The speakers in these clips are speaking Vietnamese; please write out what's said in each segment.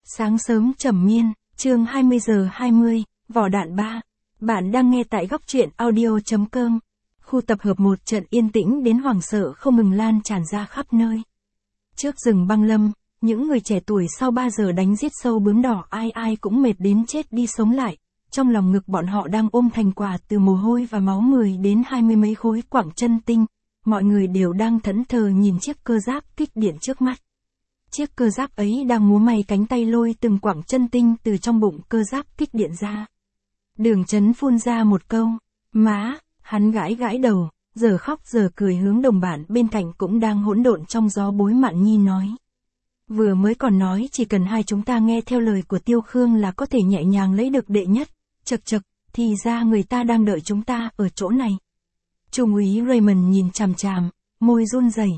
Sáng sớm trầm miên, chương 20 giờ 20, vỏ đạn 3. Bạn đang nghe tại góc truyện audio.com. Khu tập hợp một trận yên tĩnh đến hoảng sợ không ngừng lan tràn ra khắp nơi. Trước rừng băng lâm, những người trẻ tuổi sau 3 giờ đánh giết sâu bướm đỏ ai ai cũng mệt đến chết đi sống lại. Trong lòng ngực bọn họ đang ôm thành quả từ mồ hôi và máu 10 đến 20 mấy khối quặng chân tinh. Mọi người đều đang thẫn thờ nhìn chiếc cơ giáp kích điện trước mắt. Chiếc cơ giáp ấy đang múa may cánh tay lôi từng quặng chân tinh từ trong bụng cơ giáp kích điện ra. Đường Chấn phun ra một câu, má, hắn gãi gãi đầu, giờ khóc giờ cười hướng đồng bạn bên cạnh cũng đang hỗn độn trong gió bối Mạn Nhi nói. Vừa mới còn nói chỉ cần hai chúng ta nghe theo lời của Tiêu Khương là có thể nhẹ nhàng lấy được đệ nhất, chật chật, thì ra người ta đang đợi chúng ta ở chỗ này. Trung úy Raymond nhìn chằm chằm, môi run rẩy,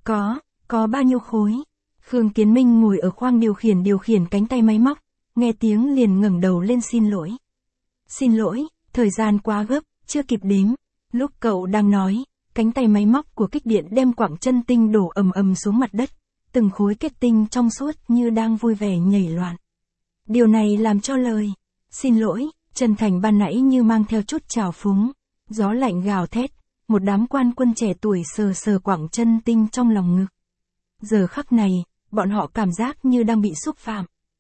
có bao nhiêu khối? Khương Kiến Minh ngồi ở khoang điều khiển cánh tay máy móc, nghe tiếng liền ngẩng đầu lên xin lỗi. Xin lỗi, thời gian quá gấp, chưa kịp đếm. Lúc cậu đang nói, cánh tay máy móc của kích điện đem quặng chân tinh đổ ầm ầm xuống mặt đất, từng khối kết tinh trong suốt như đang vui vẻ nhảy loạn. Điều này làm cho lời xin lỗi, chân thành ban nãy như mang theo chút trào phúng. Gió lạnh gào thét, một đám quan quân trẻ tuổi sờ sờ quặng chân tinh trong lòng ngực. Giờ khắc này, bọn họ cảm giác như đang bị xúc phạm.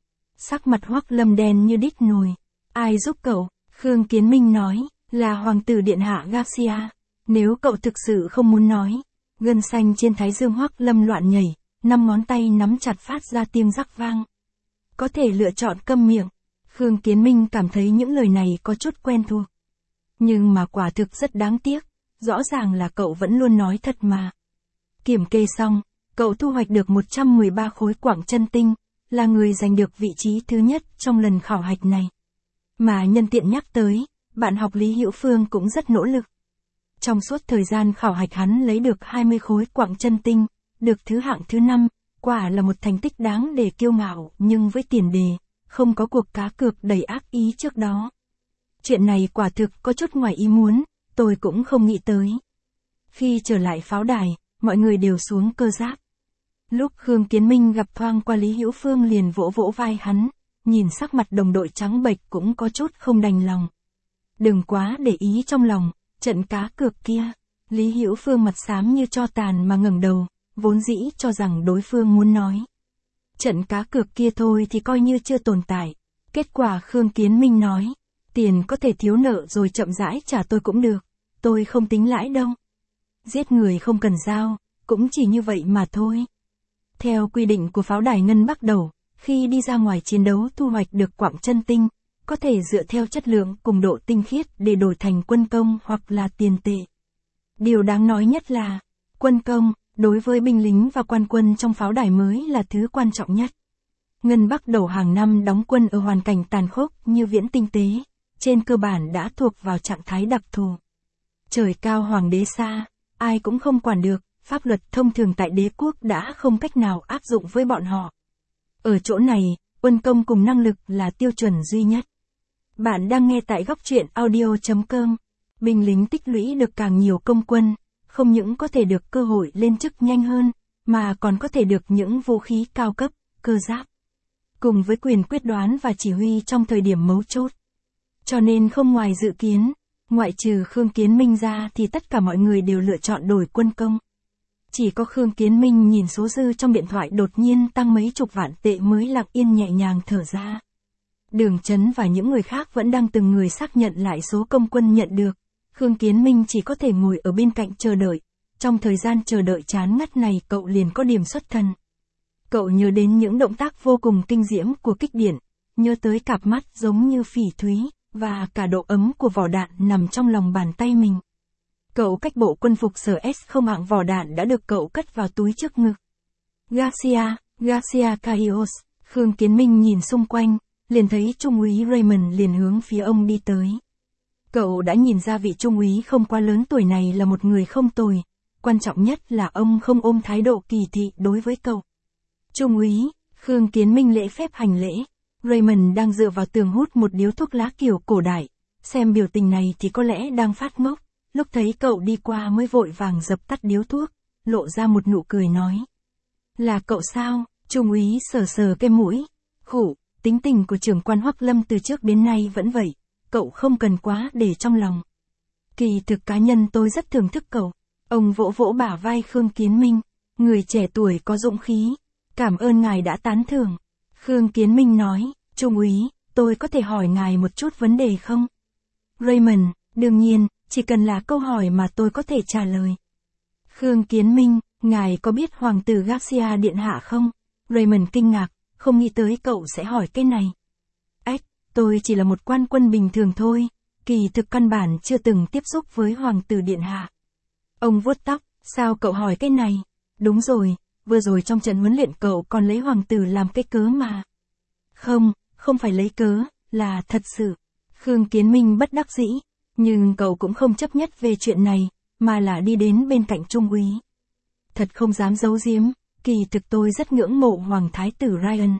Sắc mặt Hoắc Lâm đen như đít nồi. Ai giúp cậu? Khương Kiến Minh nói, là Hoàng tử Điện Hạ Garcia. Nếu cậu thực sự không muốn nói. Gân xanh trên thái dương Hoắc Lâm loạn nhảy, 5 ngón tay nắm chặt phát ra tiếng rắc vang. Có thể lựa chọn câm miệng. Khương Kiến Minh cảm thấy những lời này có chút quen thuộc. Nhưng mà quả thực rất đáng tiếc. Rõ ràng là cậu vẫn luôn nói thật mà. Kiểm kê xong, cậu thu hoạch được 113 khối quặng chân tinh, là người giành được vị trí thứ nhất trong lần khảo hạch này. Mà nhân tiện nhắc tới, bạn học Lý Hữu Phương cũng rất nỗ lực. Trong suốt thời gian khảo hạch hắn lấy được 20 khối quặng chân tinh, được thứ hạng thứ 5, quả là một thành tích đáng để kiêu ngạo, nhưng với tiền đề, không có cuộc cá cược đầy ác ý trước đó. Chuyện này quả thực có chút ngoài ý muốn, tôi cũng không nghĩ tới. Khi trở lại pháo đài, mọi người đều xuống cơ giáp. Lúc Khương Kiến Minh gặp thoáng qua Lý Hữu Phương liền vỗ vỗ vai hắn, nhìn sắc mặt đồng đội trắng bệch cũng có chút không đành lòng. Đừng quá để ý trong lòng, trận cá cược kia. Lý Hữu Phương mặt xám như tro tàn mà ngẩng đầu, vốn dĩ cho rằng đối phương muốn nói. Trận cá cược kia thôi thì coi như chưa tồn tại. Kết quả Khương Kiến Minh nói, tiền có thể thiếu nợ rồi chậm rãi trả tôi cũng được, tôi không tính lãi đâu. Giết người không cần dao, cũng chỉ như vậy mà thôi. Theo quy định của pháo đài Ngân Bắc Đầu, khi đi ra ngoài chiến đấu thu hoạch được quặng chân tinh, có thể dựa theo chất lượng cùng độ tinh khiết để đổi thành quân công hoặc là tiền tệ. Điều đáng nói nhất là, quân công, đối với binh lính và quan quân trong pháo đài mới là thứ quan trọng nhất. Ngân Bắc Đầu hàng năm đóng quân ở hoàn cảnh tàn khốc như Viễn Tinh Tế, trên cơ bản đã thuộc vào trạng thái đặc thù. Trời cao hoàng đế xa, ai cũng không quản được. Pháp luật thông thường tại đế quốc đã không cách nào áp dụng với bọn họ. Ở chỗ này, quân công cùng năng lực là tiêu chuẩn duy nhất. Bạn đang nghe tại góc truyện audio.com. Binh lính tích lũy được càng nhiều công quân, không những có thể được cơ hội lên chức nhanh hơn, mà còn có thể được những vũ khí cao cấp, cơ giáp. Cùng với quyền quyết đoán và chỉ huy trong thời điểm mấu chốt. Cho nên không ngoài dự kiến, ngoại trừ Khương Kiến Minh ra thì tất cả mọi người đều lựa chọn đổi quân công. Chỉ có Khương Kiến Minh nhìn số dư trong điện thoại đột nhiên tăng mấy chục vạn tệ mới lặng yên nhẹ nhàng thở ra. Đường Chấn và những người khác vẫn đang từng người xác nhận lại số công quân nhận được. Khương Kiến Minh chỉ có thể ngồi ở bên cạnh chờ đợi. Trong thời gian chờ đợi chán ngắt này cậu liền có điểm xuất thần. Cậu nhớ đến những động tác vô cùng kinh diễm của kích điện, nhớ tới cặp mắt giống như phỉ thúy, và cả độ ấm của vỏ đạn nằm trong lòng bàn tay mình. Cậu cách bộ quân phục sở S không hạng vỏ đạn đã được cậu cất vào túi trước ngực. Garcia Carrios, Khương Kiến Minh nhìn xung quanh, liền thấy Trung úy Raymond liền hướng phía ông đi tới. Cậu đã nhìn ra vị Trung úy không quá lớn tuổi này là một người không tồi, quan trọng nhất là ông không ôm thái độ kỳ thị đối với cậu. Trung úy, Khương Kiến Minh lễ phép hành lễ, Raymond đang dựa vào tường hút một điếu thuốc lá kiểu cổ đại, xem biểu tình này thì có lẽ đang phát ngốc. Lúc thấy cậu đi qua mới vội vàng dập tắt điếu thuốc, lộ ra một nụ cười nói. Là cậu sao? Trung úy sờ sờ cái mũi. Khụ, tính tình của trưởng quan Hoắc Lâm từ trước đến nay vẫn vậy, cậu không cần quá để trong lòng. Kỳ thực cá nhân tôi rất thưởng thức cậu. Ông vỗ vỗ bả vai Khương Kiến Minh, người trẻ tuổi có dũng khí. Cảm ơn ngài đã tán thưởng. Khương Kiến Minh nói, Trung úy, tôi có thể hỏi ngài một chút vấn đề không? Raymond, đương nhiên, chỉ cần là câu hỏi mà tôi có thể trả lời. Khương Kiến Minh, ngài có biết Hoàng tử Garcia điện hạ không? Raymond kinh ngạc, không nghĩ tới cậu sẽ hỏi cái này. Tôi chỉ là một quan quân bình thường thôi, kỳ thực căn bản chưa từng tiếp xúc với Hoàng tử điện hạ. Ông vuốt tóc, sao cậu hỏi cái này? Đúng rồi, vừa rồi trong trận huấn luyện cậu còn lấy hoàng tử làm cái cớ mà. Không phải lấy cớ, là thật sự. Khương Kiến Minh bất đắc dĩ, nhưng cậu cũng không chấp nhất về chuyện này, mà là đi đến bên cạnh Trung úy. Thật không dám giấu giếm, kỳ thực tôi rất ngưỡng mộ Hoàng thái tử Ryan.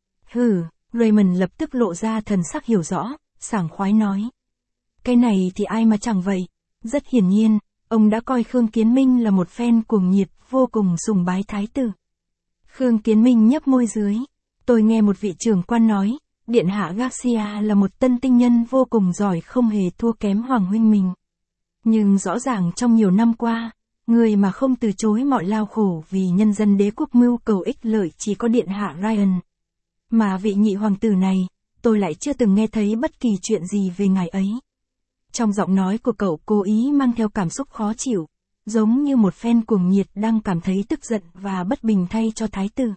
Raymond lập tức lộ ra thần sắc hiểu rõ, sảng khoái nói. Cái này thì ai mà chẳng vậy. Rất hiển nhiên, ông đã coi Khương Kiến Minh là một fan cuồng nhiệt, vô cùng sùng bái thái tử. Khương Kiến Minh nhấp môi dưới. Tôi nghe một vị trưởng quan nói, điện hạ Garcia là một tân tinh nhân vô cùng giỏi, không hề thua kém hoàng huynh mình. Nhưng rõ ràng trong nhiều năm qua, người mà không từ chối mọi lao khổ vì nhân dân đế quốc mưu cầu ích lợi chỉ có điện hạ Ryan. Mà vị nhị hoàng tử này, tôi lại chưa từng nghe thấy bất kỳ chuyện gì về ngài ấy. Trong giọng nói của cậu cố ý mang theo cảm xúc khó chịu, giống như một fan cuồng nhiệt đang cảm thấy tức giận và bất bình thay cho thái tử.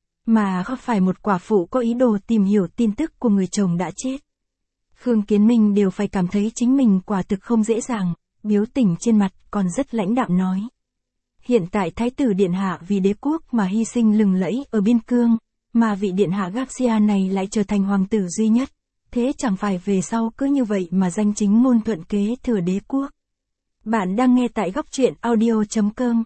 Mà không phải một quả phụ có ý đồ tìm hiểu tin tức của người chồng đã chết. Khương Kiến Minh đều phải cảm thấy chính mình quả thực không dễ dàng, biểu tình trên mặt còn rất lãnh đạm nói. Hiện tại thái tử điện hạ vì đế quốc mà hy sinh lừng lẫy ở biên cương, mà vị điện hạ Garcia này lại trở thành hoàng tử duy nhất. Thế chẳng phải về sau cứ như vậy mà danh chính ngôn thuận kế thừa đế quốc. Bạn đang nghe tại góc truyện audio.com.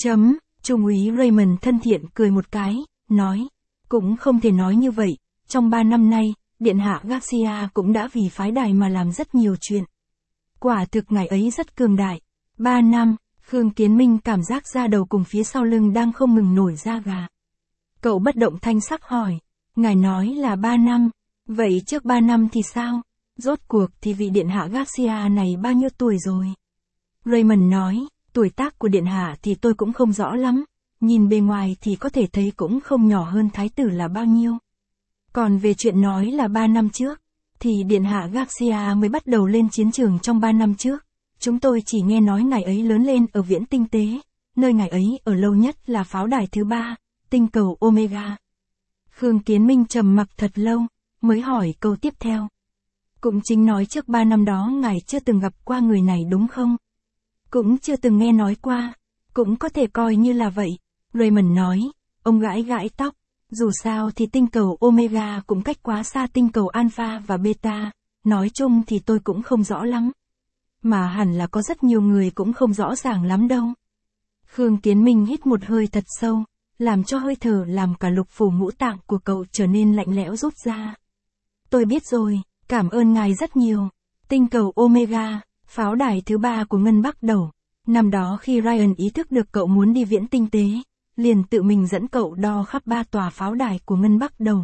Trung úy Raymond thân thiện cười một cái, nói. Cũng không thể nói như vậy, trong 3 năm nay, điện hạ Garcia cũng đã vì phái đài mà làm rất nhiều chuyện. Quả thực ngài ấy rất cường đại. 3 năm, Khương Kiến Minh cảm giác da đầu cùng phía sau lưng đang không ngừng nổi da gà. Cậu bất động thanh sắc hỏi, ngài nói là 3 năm. Vậy trước 3 năm thì sao? Rốt cuộc thì vị điện hạ Garcia này bao nhiêu tuổi rồi? Raymond nói, tuổi tác của điện hạ thì tôi cũng không rõ lắm, nhìn bề ngoài thì có thể thấy cũng không nhỏ hơn thái tử là bao nhiêu. Còn về chuyện nói là 3 năm trước, thì điện hạ Garcia mới bắt đầu lên chiến trường trong 3 năm trước. Chúng tôi chỉ nghe nói ngài ấy lớn lên ở Viễn Tinh Tế, nơi ngài ấy ở lâu nhất là pháo đài thứ 3, tinh cầu Omega. Khương Kiến Minh trầm mặc thật lâu, mới hỏi câu tiếp theo. Cũng chính nói trước 3 năm đó ngài chưa từng gặp qua người này đúng không? Cũng chưa từng nghe nói qua, cũng có thể coi như là vậy. Raymond nói, ông gãi gãi tóc, dù sao thì tinh cầu Omega cũng cách quá xa tinh cầu Alpha và Beta, nói chung thì tôi cũng không rõ lắm. Mà hẳn là có rất nhiều người cũng không rõ ràng lắm đâu. Khương Kiến Minh hít một hơi thật sâu, làm cho hơi thở làm cả lục phủ ngũ tạng của cậu trở nên lạnh lẽo rút ra. Tôi biết rồi, cảm ơn ngài rất nhiều. Tinh cầu Omega, pháo đài thứ 3 của Ngân Bắc Đầu. Năm đó khi Ryan ý thức được cậu muốn đi Viễn Tinh Tế, liền tự mình dẫn cậu đo khắp 3 tòa pháo đài của Ngân Bắc Đầu.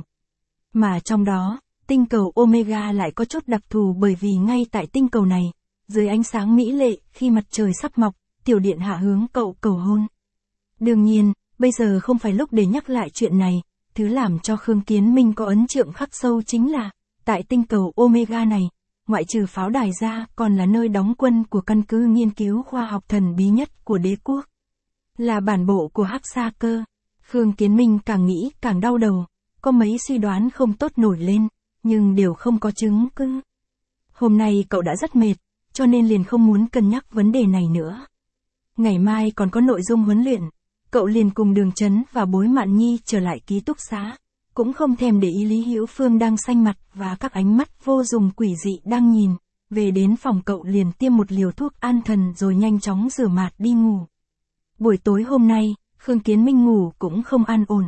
Mà trong đó, tinh cầu Omega lại có chút đặc thù bởi vì ngay tại tinh cầu này, dưới ánh sáng mỹ lệ khi mặt trời sắp mọc, tiểu điện hạ hướng cậu cầu hôn. Đương nhiên, bây giờ không phải lúc để nhắc lại chuyện này, thứ làm cho Khương Kiến Minh có ấn tượng khắc sâu chính là, tại tinh cầu Omega này, ngoại trừ pháo đài ra còn là nơi đóng quân của căn cứ nghiên cứu khoa học thần bí nhất của đế quốc. Là bản bộ của Hắc Sa Cơ. Khương Kiến Minh càng nghĩ càng đau đầu, có mấy suy đoán không tốt nổi lên, nhưng đều không có chứng cứ. Hôm nay cậu đã rất mệt, cho nên liền không muốn cân nhắc vấn đề này nữa. Ngày mai còn có nội dung huấn luyện, cậu liền cùng Đường Chấn và Bối Mạn Nhi trở lại ký túc xá, cũng không thèm để ý Lý Hữu Phương đang xanh mặt và các ánh mắt vô dụng quỷ dị đang nhìn. Về đến phòng cậu liền tiêm một liều thuốc an thần rồi nhanh chóng rửa mặt đi ngủ. Buổi tối hôm nay, Khương Kiến Minh ngủ cũng không an ổn.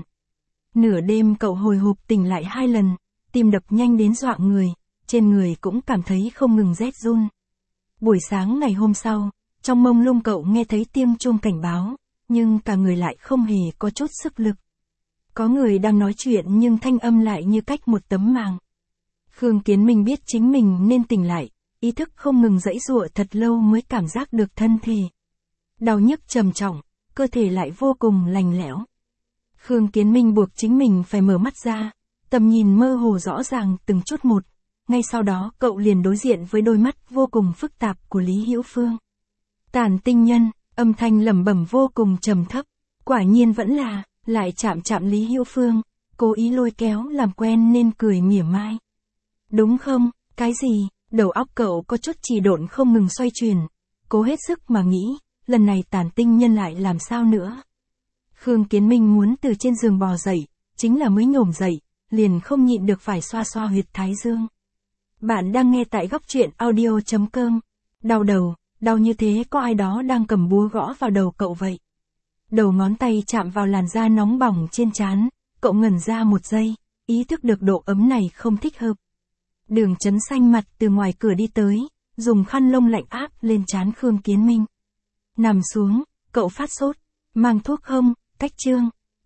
Nửa đêm cậu hồi hộp tỉnh lại 2 lần, tim đập nhanh đến dọa người, trên người cũng cảm thấy không ngừng rét run. Buổi sáng ngày hôm sau, trong mông lung cậu nghe thấy tiếng chuông cảnh báo, nhưng cả người lại không hề có chút sức lực. Có người đang nói chuyện nhưng thanh âm lại như cách một tấm màng. Khương Kiến Minh biết chính mình nên tỉnh lại, ý thức không ngừng giãy giụa thật lâu mới cảm giác được thân thể. Đau nhức trầm trọng, cơ thể lại vô cùng lạnh lẽo. Khương Kiến Minh buộc chính mình phải mở mắt ra, tầm nhìn mơ hồ rõ ràng từng chút một, ngay sau đó cậu liền đối diện với đôi mắt vô cùng phức tạp của Lý Hữu Phương. Tàn tinh nhân, âm thanh lẩm bẩm vô cùng trầm thấp, quả nhiên vẫn là, lại chạm chạm Lý Hữu Phương, cố ý lôi kéo làm quen nên cười mỉa mai. Đúng không, cái gì, đầu óc cậu có chút trì độn không ngừng xoay chuyển, cố hết sức mà nghĩ, lần này tàn tinh nhân lại làm sao nữa. Khương Kiến Minh muốn từ trên giường bò dậy, chính là mới nhổm dậy, liền không nhịn được phải xoa xoa huyệt thái dương. Bạn đang nghe tại góc truyện audio.com. Đau đầu, đau như thế có ai đó đang cầm búa gõ vào đầu cậu vậy. Đầu ngón tay chạm vào làn da nóng bỏng trên trán, cậu ngẩn ra một giây, ý thức được độ ấm này không thích hợp. Đường Chấn xanh mặt từ ngoài cửa đi tới, dùng khăn lông lạnh áp lên trán Khương Kiến Minh. Nằm xuống, cậu phát sốt, mang thuốc không, Cách Trương.